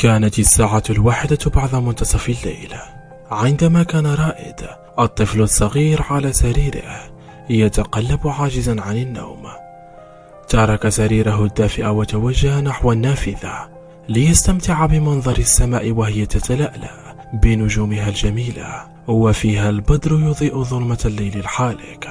كانت الساعة 1 بعد منتصف الليل عندما كان رائد الطفل الصغير على سريره يتقلب عاجزا عن النوم. ترك سريره الدافئ وتوجه نحو النافذة ليستمتع بمنظر السماء وهي تتلألأ بنجومها الجميلة وفيها البدر يضيء ظلمة الليل الحالك.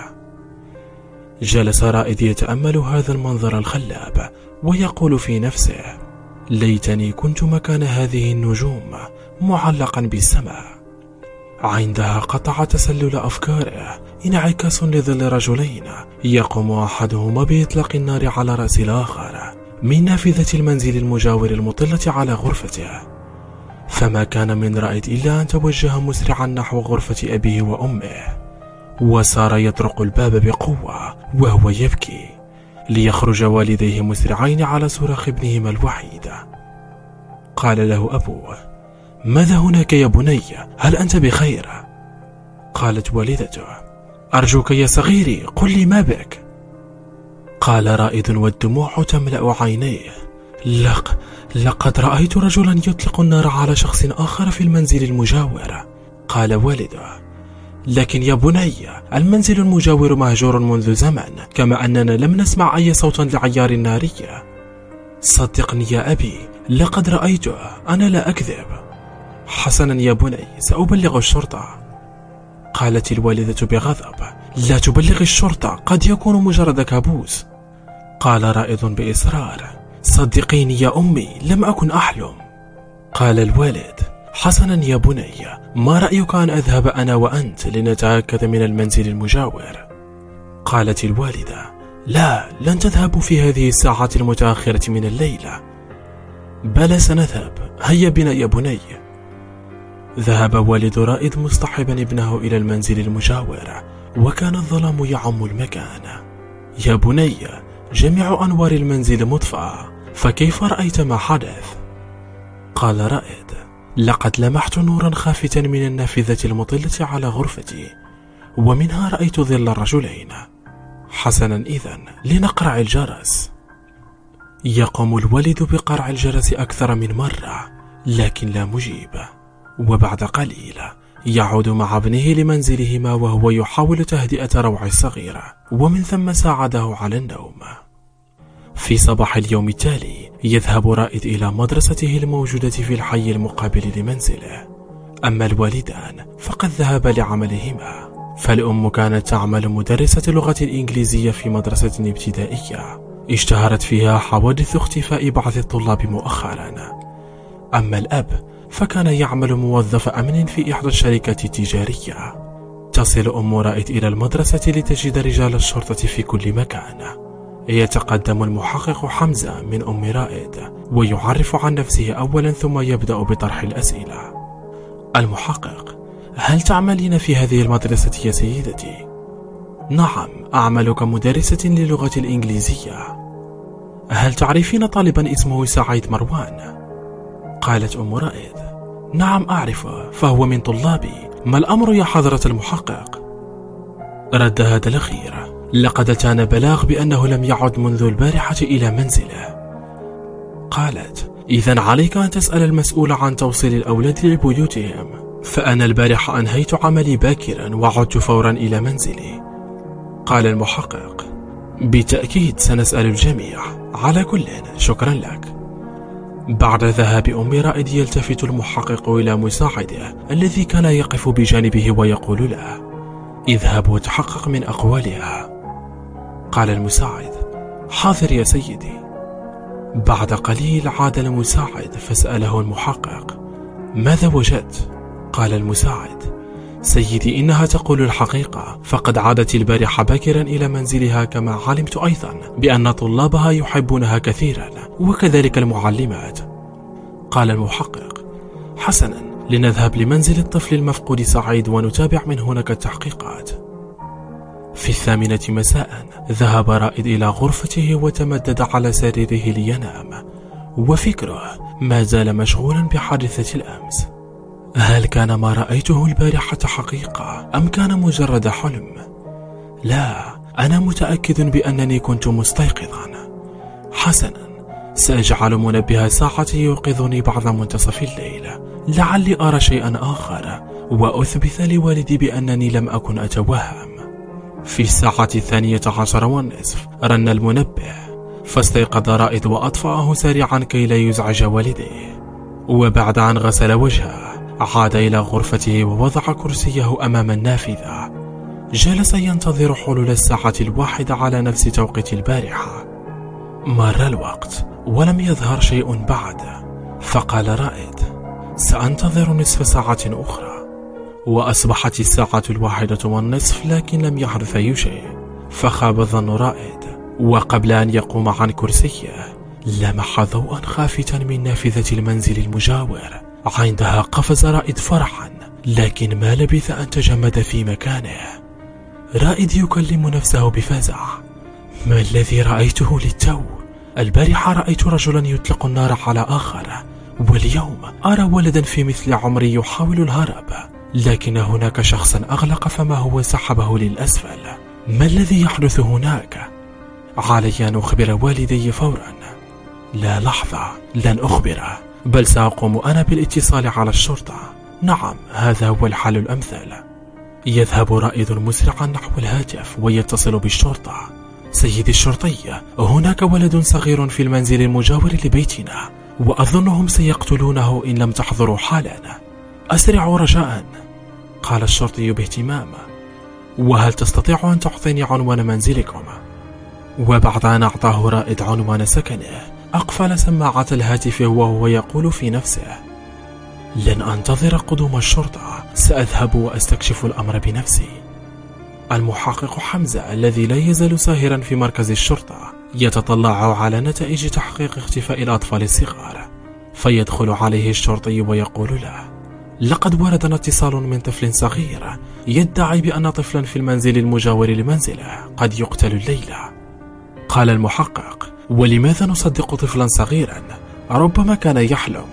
جلس رائد يتأمل هذا المنظر الخلاب ويقول في نفسه: ليتني كنت مكان هذه النجوم معلقا بالسماء. عندها قطع تسلل أفكاره انعكاس لظل رجلين يقوم أحدهما بإطلاق النار على رأس الآخر من نافذة المنزل المجاور المطلة على غرفته. فما كان من رائد إلا أن توجه مسرعا نحو غرفة أبيه وأمه، وصار يطرق الباب بقوة وهو يبكي، ليخرج والديه مسرعين على صراخ ابنهما الوحيد. قال له أبوه: ماذا هناك يا بني؟ هل أنت بخير؟ قالت والدته: أرجوك يا صغيري قل لي ما بك. قال رائد والدموع تملأ عينيه: لقد رأيت رجلا يطلق النار على شخص آخر في المنزل المجاور. قال والده: لكن يا بني، المنزل المجاور مهجور منذ زمن، كما أننا لم نسمع أي صوت لعيار النارية. صدقني يا أبي، لقد رأيته، أنا لا أكذب. حسنا يا بني، سأبلغ الشرطة. قالت الوالدة بغضب: لا تبلغ الشرطة، قد يكون مجرد كابوس. قال رائد بإصرار: صدقيني يا أمي، لم أكن أحلم. قال الوالد: حسنا يا بني، ما رأيك أن أذهب أنا وأنت لنتأكد من المنزل المجاور؟ قالت الوالدة: لا، لن تذهبوا في هذه الساعة المتأخرة من الليلة. بلى سنذهب، هيا بنا يا بني. ذهب والد رائد مصطحبا ابنه إلى المنزل المجاور، وكان الظلام يعم المكان. يا بني، جميع أنوار المنزل مطفأة، فكيف رأيت ما حدث؟ قال رائد: لقد لمحت نورا خافتا من النافذة المطلة على غرفتي، ومنها رأيت ظل الرجلين. حسنا، إذن لنقرع الجرس. يقوم الوالد بقرع الجرس أكثر من مرة، لكن لا مجيب. وبعد قليل يعود مع ابنه لمنزلهما وهو يحاول تهدئة روع الصغيرة، ومن ثم ساعده على النوم. في صباح اليوم التالي يذهب رائد إلى مدرسته الموجودة في الحي المقابل لمنزله. أما الوالدان فقد ذهبا لعملهما، فالأم كانت تعمل مدرسة اللغة الإنجليزية في مدرسة ابتدائية اشتهرت فيها حوادث اختفاء بعض الطلاب مؤخرا. أما الأب فكان يعمل موظف أمن في إحدى الشركات التجارية. تصل أم رائد إلى المدرسة لتجد رجال الشرطة في كل مكان. يتقدم المحقق حمزة من أم رائد ويعرف عن نفسه أولا، ثم يبدأ بطرح الأسئلة. المحقق: هل تعملين في هذه المدرسة يا سيدتي؟ نعم، أعمل كمدرسة للغة الإنجليزية. هل تعرفين طالبا اسمه سعيد مروان؟ قالت أم رائد: نعم أعرفه، فهو من طلابي. ما الأمر يا حضرة المحقق؟ رد هذا الأخير: لقد أتانا بلاغ بأنه لم يعد منذ البارحة إلى منزله. قالت: إذن عليك أن تسأل المسؤول عن توصيل الأولاد لبيوتهم، فأنا البارحة أنهيت عملي باكرا وعدت فورا إلى منزلي. قال المحقق: بالتأكيد سنسأل الجميع، على كل شكرا لك. بعد ذهاب أم رائد يلتفت المحقق إلى مساعده الذي كان يقف بجانبه ويقول له: اذهب وتحقق من أقوالها. قال المساعد: حاضر يا سيدي. بعد قليل عاد المساعد فسأله المحقق: ماذا وجدت؟ قال المساعد: سيدي، إنها تقول الحقيقة، فقد عادت البارحة باكرا إلى منزلها، كما علمت أيضا بأن طلابها يحبونها كثيرا، وكذلك المعلمات. قال المحقق: حسنا، لنذهب لمنزل الطفل المفقود سعيد ونتابع من هناك التحقيقات. في 8 مساء ذهب رائد إلى غرفته وتمدد على سريره لينام، وفكره ما زال مشغولا بحادثة الأمس. هل كان ما رأيته البارحة حقيقة أم كان مجرد حلم؟ لا، أنا متأكد بأنني كنت مستيقظا. حسنا، سأجعل منبه ساعتي يوقظني بعد منتصف الليل لعلي أرى شيئا آخر وأثبت لوالدي بأنني لم أكن أتوهم. في الساعة 12:30 رن المنبه، فاستيقظ رائد وأطفأه سريعا كي لا يزعج والديه. وبعد أن غسل وجهه عاد إلى غرفته ووضع كرسيه أمام النافذة. جلس ينتظر حلول الساعة 1 على نفس توقيت البارحة. مر الوقت ولم يظهر شيء بعد، فقال رائد: سأنتظر نصف ساعة أخرى. وأصبحت الساعة 1:30 لكن لم يحدث أي شيء، فخاب ظن رائد. وقبل أن يقوم عن كرسيه لمح ضوءا خافتا من نافذة المنزل المجاور. عندها قفز رائد فرحا، لكن ما لبث أن تجمد في مكانه. رائد يكلم نفسه بفزع: ما الذي رأيته للتو؟ البارحة رأيت رجلا يطلق النار على آخر، واليوم أرى ولدا في مثل عمري يحاول الهرب، لكن هناك شخصا أغلق فمه وسحبه للأسفل. ما الذي يحدث هناك؟ علي أن أخبر والدي فورا. لا لحظة، لن أخبره، بل سأقوم أنا بالاتصال على الشرطة. نعم، هذا هو الحل الأمثل. يذهب رائد مسرعا نحو الهاتف ويتصل بالشرطة. سيدي الشرطي، هناك ولد صغير في المنزل المجاور لبيتنا، وأظنهم سيقتلونه إن لم تحضروا حالا. أسرعوا رجاء. قال الشرطي باهتمام: وهل تستطيع أن تعطيني عنوان منزلكم؟ وبعد أن أعطاه رائد عنوان سكنه، أقفل سماعة الهاتف وهو يقول في نفسه: لن أنتظر قدوم الشرطة، سأذهب وأستكشف الأمر بنفسي. المحقق حمزة الذي لا يزال ساهرا في مركز الشرطة يتطلع على نتائج تحقيق اختفاء الأطفال الصغار، فيدخل عليه الشرطي ويقول له: لقد وردنا اتصال من طفل صغير يدعي بأن طفلا في المنزل المجاور لمنزله قد يقتل الليلة. قال المحقق: ولماذا نصدق طفلا صغيرا؟ ربما كان يحلم.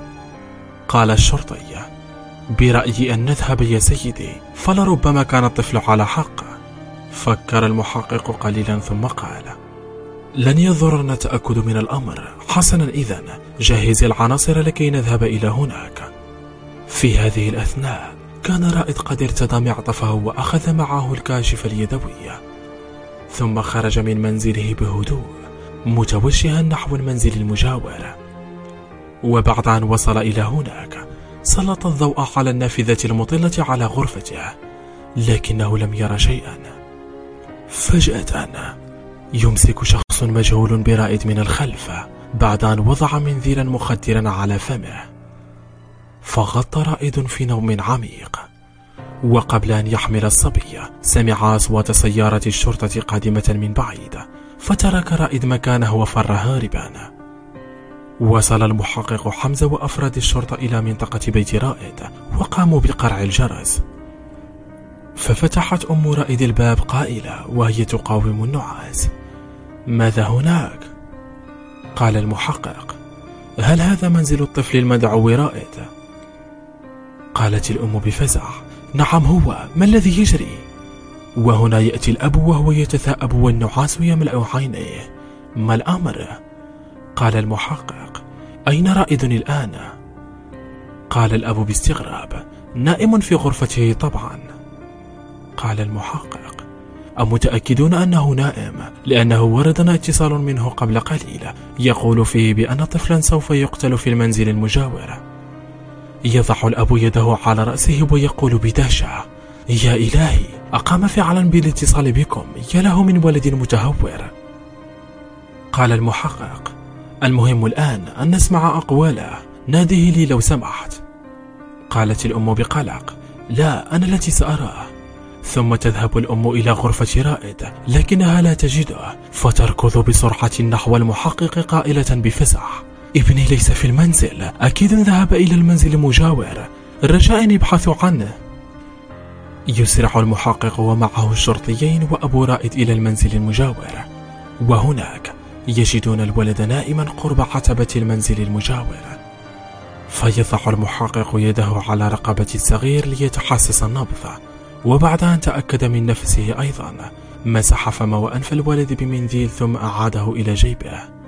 قال الشرطي: برأيي أن نذهب يا سيدي، فلربما كان الطفل على حق. فكر المحقق قليلا ثم قال: لن يضرنا التأكد من الأمر. حسنا، إذن جهز العناصر لكي نذهب إلى هناك. في هذه الأثناء كان رائد قد ارتدى معطفه وأخذ معه الكاشف اليدوي، ثم خرج من منزله بهدوء متوجها نحو المنزل المجاور. وبعد أن وصل إلى هناك سلط الضوء على النافذة المطلة على غرفته، لكنه لم يرى شيئا. فجأة يمسك شخص مجهول برائد من الخلف بعد أن وضع منذيرا مخدرا على فمه، فغطى رائد في نوم عميق. وقبل أن يحمل الصبي سمع أصوات سيارة الشرطة قادمة من بعيد، فترك رائد مكانه وفر هاربا. وصل المحقق حمزة وأفراد الشرطة إلى منطقة بيت رائد وقاموا بقرع الجرس، ففتحت أم رائد الباب قائلة وهي تقاوم النعاس: ماذا هناك؟ قال المحقق: هل هذا منزل الطفل المدعو رائد؟ قالت الأم بفزع: نعم هو، ما الذي يجري؟ وهنا يأتي الأب وهو يتثاءب والنعاس يملأ عينيه. ما الأمر؟ قال المحقق: أين رائد الآن؟ قال الأب باستغراب: نائم في غرفته طبعا. قال المحقق: أمتأكدون أنه نائم؟ لأنه وردنا اتصال منه قبل قليل يقول فيه بأن طفلا سوف يقتل في المنزل المجاور. يضع الأب يده على رأسه ويقول بدهشة: يا إلهي، أقام فعلا بالاتصال بكم، يا له من ولد متهور. قال المحقق: المهم الآن أن نسمع أقواله، ناده لي لو سمحت. قالت الأم بقلق: لا، أنا التي سأراه. ثم تذهب الأم إلى غرفة رائد لكنها لا تجده، فتركض بسرعة نحو المحقق قائلة بفزع: ابني ليس في المنزل، أكيد ذهب إلى المنزل المجاور، رجاء ابحثوا عنه. يسرع المحقق ومعه الشرطيين وأبو رائد إلى المنزل المجاور، وهناك يجدون الولد نائما قرب عتبة المنزل المجاور. فيضع المحقق يده على رقبة الصغير ليتحسس النبض، وبعد أن تأكد من نفسه أيضا مسح فم وأنف الولد بمنديل ثم أعاده إلى جيبه.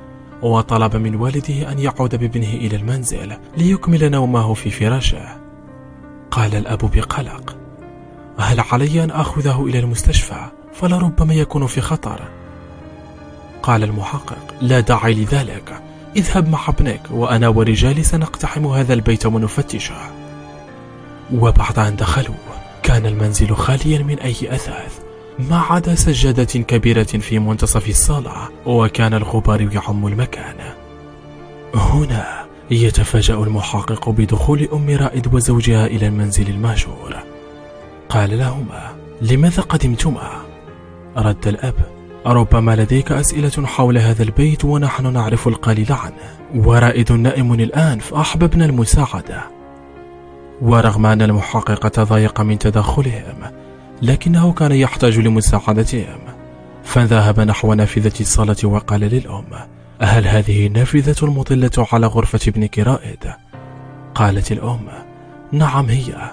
وطلب من والده أن يعود بابنه إلى المنزل ليكمل نومه في فراشه. قال الأب بقلق: هل علي أن أخذه إلى المستشفى؟ فلربما يكون في خطر. قال المحقق: لا داعي لذلك، اذهب مع ابنك وأنا ورجالي سنقتحم هذا البيت ونفتشه. وبعد أن دخلوا كان المنزل خاليا من أي أثاث ما عدا سجادة كبيرة في منتصف الصالة، وكان الغبار يعم المكان. هنا يتفاجأ المحقق بدخول أم رائد وزوجها إلى المنزل المهجور. قال لهما: لماذا قدمتما؟ رد الأب: ربما لديك أسئلة حول هذا البيت ونحن نعرف القليل عنه، ورائد نائم الآن فأحببنا المساعدة. ورغم أن المحقق تضايق من تدخلهم، لكنه كان يحتاج لمساعدتهم، فذهب نحو نافذة الصالة وقال للأم: هل هذه النافذة المطلة على غرفة ابنك رائد؟ قالت الأم: نعم هي.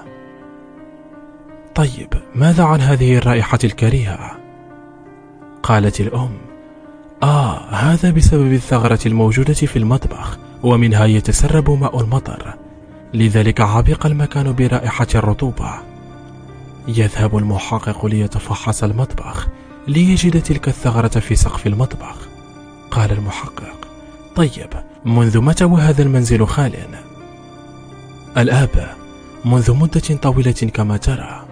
طيب ماذا عن هذه الرائحة الكريهة؟ قالت الأم: هذا بسبب الثغرة الموجودة في المطبخ، ومنها يتسرب ماء المطر، لذلك عبق المكان برائحة الرطوبة. يذهب المحقق ليتفحص المطبخ ليجد تلك الثغرة في سقف المطبخ. قال المحقق: طيب منذ متى وهذا المنزل خال؟ الأب: منذ مدة طويلة كما ترى.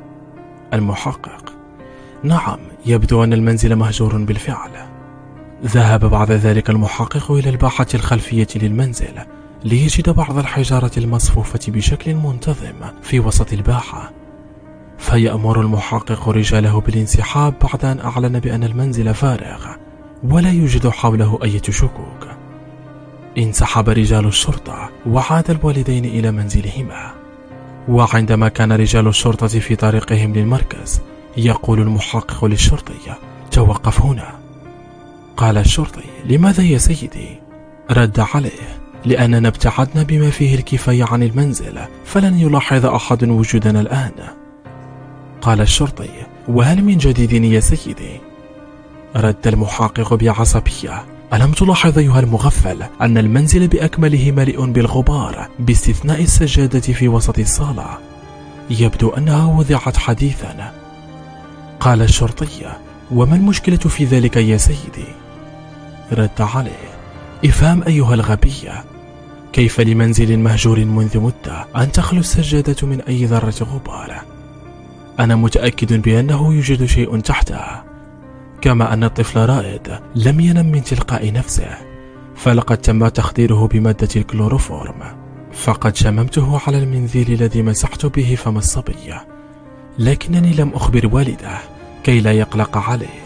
المحقق: نعم، يبدو أن المنزل مهجور بالفعل. ذهب بعد ذلك المحقق إلى الباحة الخلفية للمنزل ليجد بعض الحجارة المصفوفة بشكل منتظم في وسط الباحة، فيأمر المحقق رجاله بالانسحاب بعد أن أعلن بأن المنزل فارغ ولا يوجد حوله أي شكوك. انسحب رجال الشرطة وعاد الوالدين إلى منزلهما، وعندما كان رجال الشرطة في طريقهم للمركز يقول المحقق للشرطي: توقف هنا. قال الشرطي: لماذا يا سيدي؟ رد عليه: لأننا ابتعدنا بما فيه الكفاية عن المنزل، فلن يلاحظ أحد وجودنا الآن. قال الشرطي: وهل من جديد يا سيدي؟ رد المحقق بعصبية: ألم تلاحظ أيها المغفل أن المنزل بأكمله مليء بالغبار باستثناء السجادة في وسط الصالة؟ يبدو أنها وضعت حديثا. قال الشرطي: وما المشكلة في ذلك يا سيدي؟ رد عليه: افهم أيها الغبية، كيف لمنزل مهجور منذ مدة أن تخلو السجادة من أي ذرة غبار؟ أنا متأكد بأنه يوجد شيء تحتها، كما أن الطفل رائد لم ينم من تلقاء نفسه، فلقد تم تخديره بمادة الكلوروفورم، فقد شممته على المنزل الذي مسحت به فم الصبي، لكنني لم أخبر والده كي لا يقلق عليه.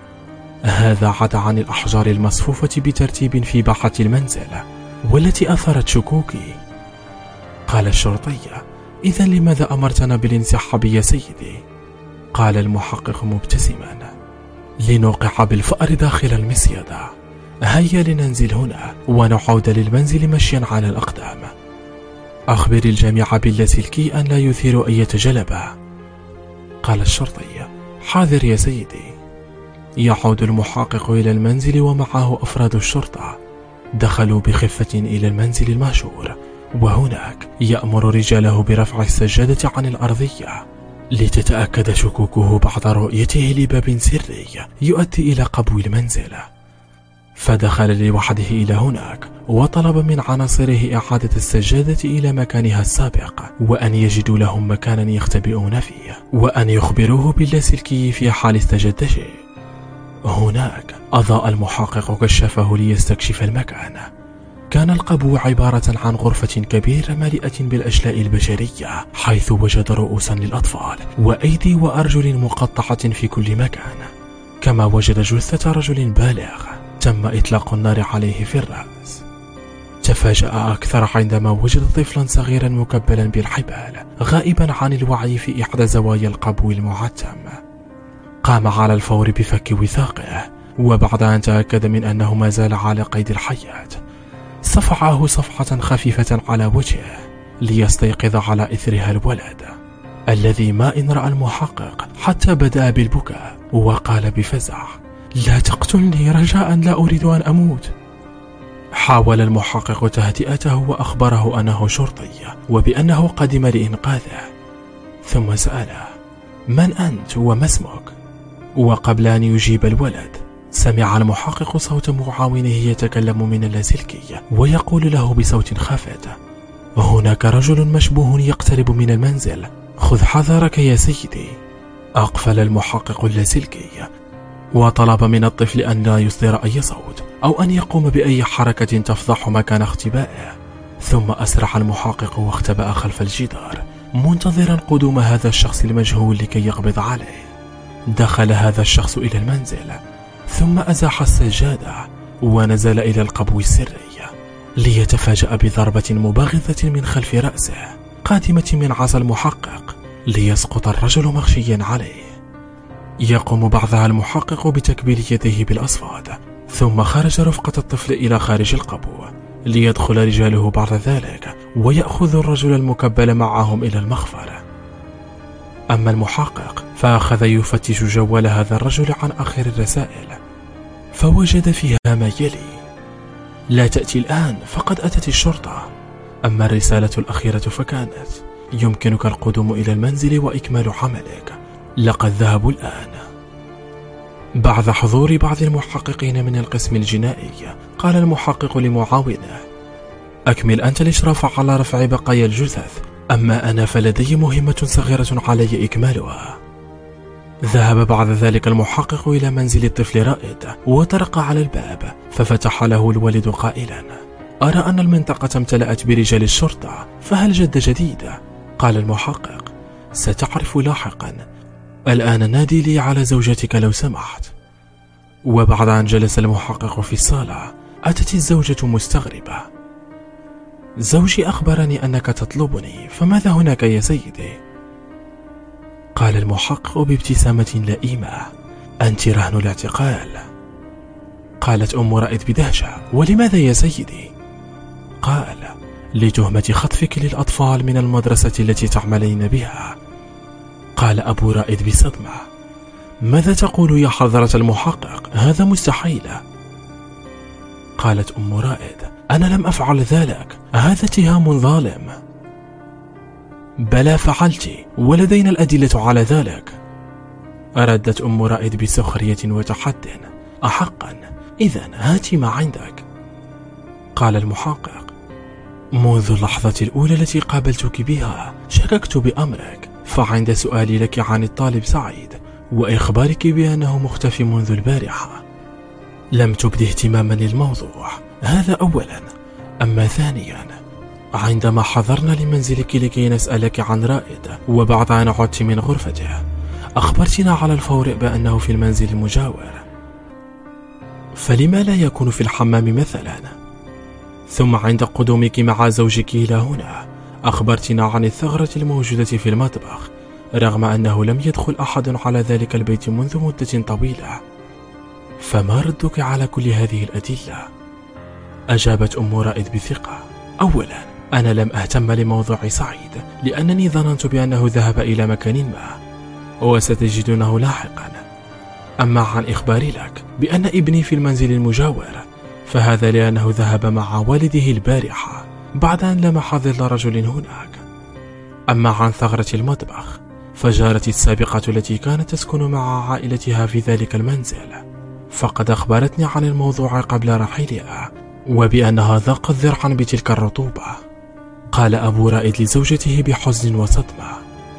هذا عدا عن الأحجار المصفوفة بترتيب في باحة المنزل والتي أثارت شكوكي. قال الشرطي: إذن لماذا أمرتنا بالانسحاب يا سيدي؟ قال المحقق مبتسما: لنوقع بالفأر داخل المصيدة. هيا لننزل هنا ونعود للمنزل مشيا على الأقدام. أخبر الجميع باللاسلكي أن لا يثير أي جلبة. قال الشرطي: حاضر يا سيدي. يعود المحقق إلى المنزل ومعه أفراد الشرطة. دخلوا بخفة إلى المنزل المهجور، وهناك يأمر رجاله برفع السجادة عن الأرضية لتتأكد شكوكه بعد رؤيته لباب سري يؤدي إلى قبو المنزل. فدخل لوحده إلى هناك وطلب من عناصره إعادة السجادة إلى مكانها السابق، وأن يجدوا لهم مكانا يختبئون فيه، وأن يخبروه باللاسلكي في حال استجد شيء. هناك أضاء المحقق كشفه ليستكشف المكان. كان القبو عبارة عن غرفة كبيرة مليئة بالأشلاء البشرية، حيث وجد رؤوسا للأطفال وأيدي وأرجل مقطعة في كل مكان، كما وجد جثة رجل بالغ تم إطلاق النار عليه في الرأس. تفاجأ أكثر عندما وجد طفلا صغيرا مكبلا بالحبال غائبا عن الوعي في إحدى زوايا القبو المعتم. قام على الفور بفك وثاقه، وبعد أن تأكد من أنه ما زال على قيد الحياة صفعه صفعة خفيفة على وجهه ليستيقظ على إثرها الولد، الذي ما إن رأى المحقق حتى بدأ بالبكاء وقال بفزع: لا تقتلني رجاء، لا أريد أن أموت. حاول المحقق تهدئته وأخبره أنه شرطي وبأنه قدم لإنقاذه، ثم سأله: من أنت وما اسمك؟ وقبل أن يجيب الولد سمع المحقق صوت معاونه يتكلم من اللاسلكي ويقول له بصوت خافت: هناك رجل مشبوه يقترب من المنزل، خذ حذرك يا سيدي. أقفل المحقق اللاسلكي وطلب من الطفل أن لا يصدر أي صوت أو أن يقوم بأي حركة تفضح مكان اختبائه، ثم أسرع المحقق واختبأ خلف الجدار منتظرا قدوم هذا الشخص المجهول لكي يقبض عليه. دخل هذا الشخص إلى المنزل ثم أزاح السجادة ونزل إلى القبو السري ليتفاجأ بضربة مباغتة من خلف رأسه قادمة من عصا المحقق ليسقط الرجل مغشيا عليه. يقوم بعدها المحقق بتكبيل يديه بالأصفاد، ثم خرج رفقة الطفل إلى خارج القبو ليدخل رجاله بعد ذلك ويأخذ الرجل المكبل معهم إلى المخفر. أما المحقق فأخذ يفتش جوال هذا الرجل عن آخر الرسائل فوجد فيها ما يلي: لا تأتي الآن فقد أتت الشرطة. أما الرسالة الأخيرة فكانت: يمكنك القدوم إلى المنزل وإكمال عملك، لقد ذهبوا الآن. بعد حضور بعض المحققين من القسم الجنائي قال المحقق لمعاونه: أكمل أنت الإشراف على رفع بقايا الجثث، أما أنا فلدي مهمة صغيرة علي إكمالها. ذهب بعد ذلك المحقق إلى منزل الطفل رائد وطرق على الباب ففتح له الوالد قائلا: أرى أن المنطقة امتلأت برجال الشرطة، فهل جد جديد؟ قال المحقق: ستعرف لاحقا، الآن نادي لي على زوجتك لو سمحت. وبعد أن جلس المحقق في الصالة أتت الزوجة مستغربة: زوجي أخبرني أنك تطلبني، فماذا هناك يا سيدي؟ قال المحقق بابتسامة لئيمة: أنت رهن الاعتقال. قالت أم رائد بدهشة: ولماذا يا سيدي؟ قال: لتهمة خطفك للأطفال من المدرسة التي تعملين بها. قال أبو رائد بصدمة: ماذا تقول يا حضرة المحقق؟ هذا مستحيل. قالت أم رائد: أنا لم أفعل ذلك، هذا اتهام ظالم. بلى فعلت، ولدينا الأدلة على ذلك. ردت أم رائد بسخرية وتحد: أحقا؟ إذن هات ما عندك. قال المحقق: منذ اللحظة الأولى التي قابلتك بها شككت بأمرك، فعند سؤالي لك عن الطالب سعيد وإخبارك بأنه مختفي منذ البارحة لم تبدي اهتماما للموضوع، هذا أولا. أما ثانيا، عندما حضرنا لمنزلك لكي نسألك عن رائد وبعد أن عدت من غرفته أخبرتنا على الفور بأنه في المنزل المجاور، فلما لا يكون في الحمام مثلا؟ ثم عند قدومك مع زوجك إلى هنا أخبرتنا عن الثغرة الموجودة في المطبخ، رغم أنه لم يدخل أحد على ذلك البيت منذ مدة طويلة، فما ردك على كل هذه الأدلة؟ أجابت أم رائد بثقة: أولا، أنا لم أهتم لموضوع سعيد لأنني ظننت بأنه ذهب إلى مكان ما وستجدونه لاحقا. أما عن إخباري لك بأن ابني في المنزل المجاور فهذا لأنه ذهب مع والده البارحة بعد أن لمح ظل رجل هناك. أما عن ثغرة المطبخ فجارتي السابقة التي كانت تسكن مع عائلتها في ذلك المنزل فقد أخبرتني عن الموضوع قبل رحيلها وبأنها ذاقت ذرعا بتلك الرطوبة. قال أبو رائد لزوجته بحزن وصدمة: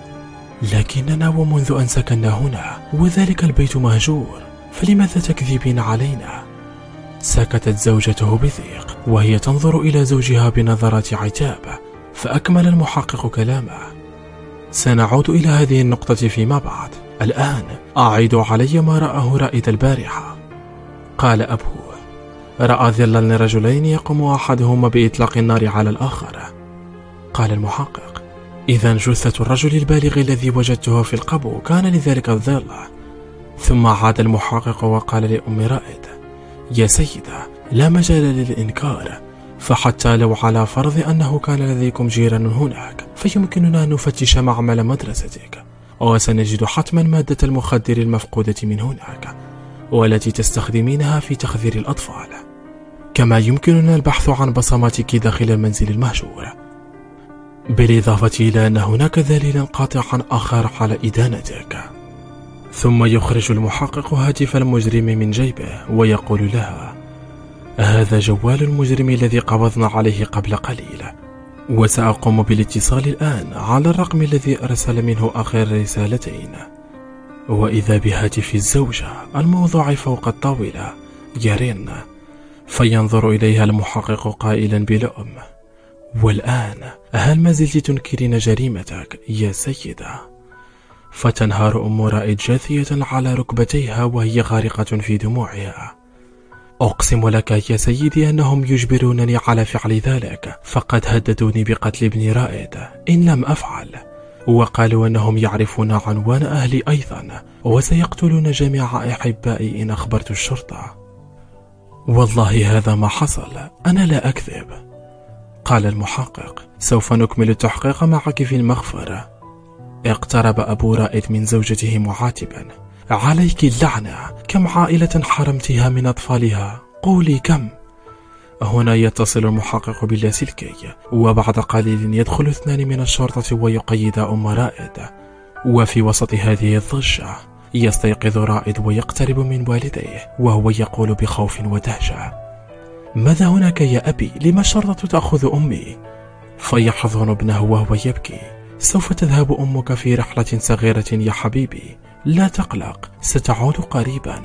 لكننا ومنذ أن سكننا هنا وذلك البيت مهجور، فلماذا تكذبين علينا؟ سكتت زوجته بضيق وهي تنظر إلى زوجها بنظرات عتاب، فأكمل المحقق كلامه: سنعود إلى هذه النقطة فيما بعد، الآن أعيد علي ما رآه رائد البارحة. قال أبوه: رأى ظلا لرجلين يقوم أحدهما بإطلاق النار على الآخر. قال المحقق: إذن جثة الرجل البالغ الذي وجدته في القبو كان لذلك الظل. ثم عاد المحقق وقال لأم رائد: يا سيدة، لا مجال للإنكار، فحتى لو على فرض أنه كان لديكم جيران هناك فيمكننا أن نفتش معمل مدرستك وسنجد حتما مادة المخدر المفقودة من هناك والتي تستخدمينها في تخدير الأطفال. كما يمكننا البحث عن بصماتك داخل المنزل المهجور، بالإضافة إلى أن هناك دليلا قاطعا آخر على إدانتك. ثم يخرج المحقق هاتف المجرم من جيبه ويقول لها: هذا جوال المجرم الذي قبضنا عليه قبل قليل، وسأقوم بالاتصال الآن على الرقم الذي أرسل منه آخر رسالتين. وإذا بهاتف الزوجة الموضوع فوق الطاولة يرن، فينظر إليها المحقق قائلا بلؤم: والآن هل ما زلت تنكرين جريمتك يا سيدة؟ فتنهار أم رائد جاثية على ركبتيها وهي غارقة في دموعها: أقسم لك يا سيدي أنهم يجبرونني على فعل ذلك، فقد هددوني بقتل ابن رائد إن لم أفعل، وقالوا أنهم يعرفون عنوان أهلي أيضا، وسيقتلون جميع أحبائي إن أخبرت الشرطة. والله هذا ما حصل، أنا لا أكذب. قال المحقق: سوف نكمل التحقيق معك في المغفرة. اقترب أبو رائد من زوجته معاتبا: عليك اللعنة، كم عائلة حرمتها من أطفالها؟ قولي كم. هنا يتصل المحقق باللاسلكي، وبعد قليل يدخل اثنان من الشرطة ويقيدا أم رائد. وفي وسط هذه الضجة يستيقظ رائد ويقترب من والديه وهو يقول بخوف ودهشة: ماذا هناك يا أبي؟ لما الشرطة تأخذ أمي؟ فيحضن ابنه وهو يبكي: سوف تذهب أمك في رحلة صغيرة يا حبيبي، لا تقلق، ستعود قريبا.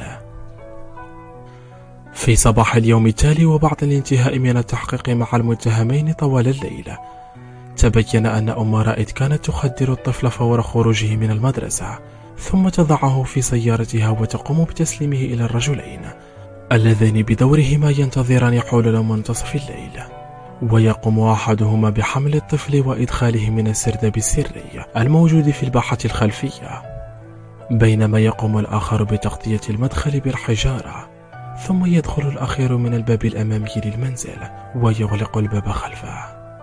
في صباح اليوم التالي وبعد الانتهاء من التحقيق مع المتهمين طوال الليل، تبين أن أم رائد كانت تخدر الطفل فور خروجه من المدرسة، ثم تضعه في سيارتها وتقوم بتسليمه إلى الرجلين اللذين بدورهما ينتظران حلول منتصف الليل. ويقوم أحدهما بحمل الطفل وإدخاله من السرداب السري الموجود في الباحة الخلفية، بينما يقوم الآخر بتغطية المدخل بالحجارة، ثم يدخل الأخير من الباب الأمامي للمنزل ويغلق الباب خلفه.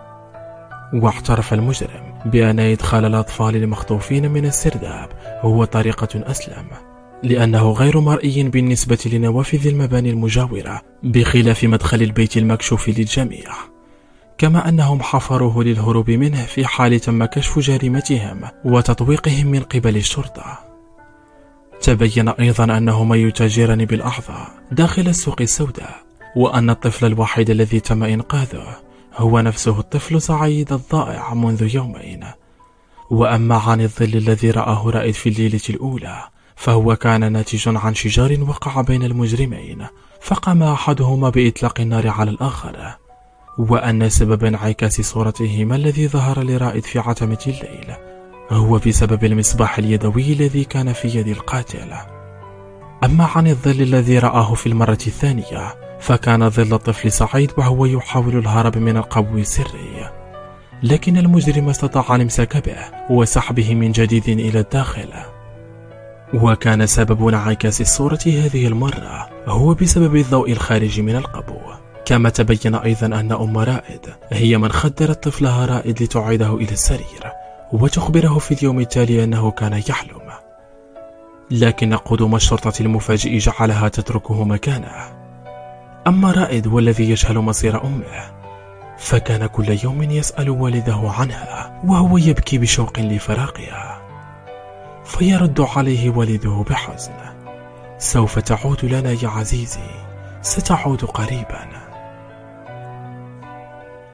واعترف المجرم بأن إدخال الأطفال المخطوفين من السرداب هو طريقة أسلم، لأنه غير مرئي بالنسبة لنوافذ المباني المجاورة بخلاف مدخل البيت المكشوف للجميع، كما أنهم حفروه للهروب منه في حال تم كشف جريمتهم وتطويقهم من قبل الشرطة. تبين أيضا أنهما يتاجران بالأعضاء داخل السوق السوداء، وأن الطفل الوحيد الذي تم إنقاذه هو نفسه الطفل سعيد الضائع منذ يومين. وأما عن الظل الذي رآه رائد في الليلة الأولى، فهو كان ناتج عن شجار وقع بين المجرمين، فقام أحدهما بإطلاق النار على الآخر، وأن سبب انعكاس صورتهما الذي ظهر لرائد في عتمة الليل هو بسبب المصباح اليدوي الذي كان في يد القاتل. أما عن الظل الذي رآه في المرة الثانية، فكان ظل الطفل سعيد وهو يحاول الهرب من القبو السري، لكن المجرم استطاع الامساك به وسحبه من جديد إلى الداخل. وكان سبب انعكاس الصورة هذه المرة هو بسبب الضوء الخارج من القبو. كما تبين أيضا أن أم رائد هي من خدرت طفلها رائد لتعيده إلى السرير وتخبره في اليوم التالي أنه كان يحلم، لكن قدوم الشرطة المفاجئ جعلها تتركه مكانه. أما رائد والذي يجهل مصير أمه، فكان كل يوم يسأل والده عنها وهو يبكي بشوق لفراقها، فيرد عليه والده بحزن: سوف تعود لنا يا عزيزي، ستعود قريبا.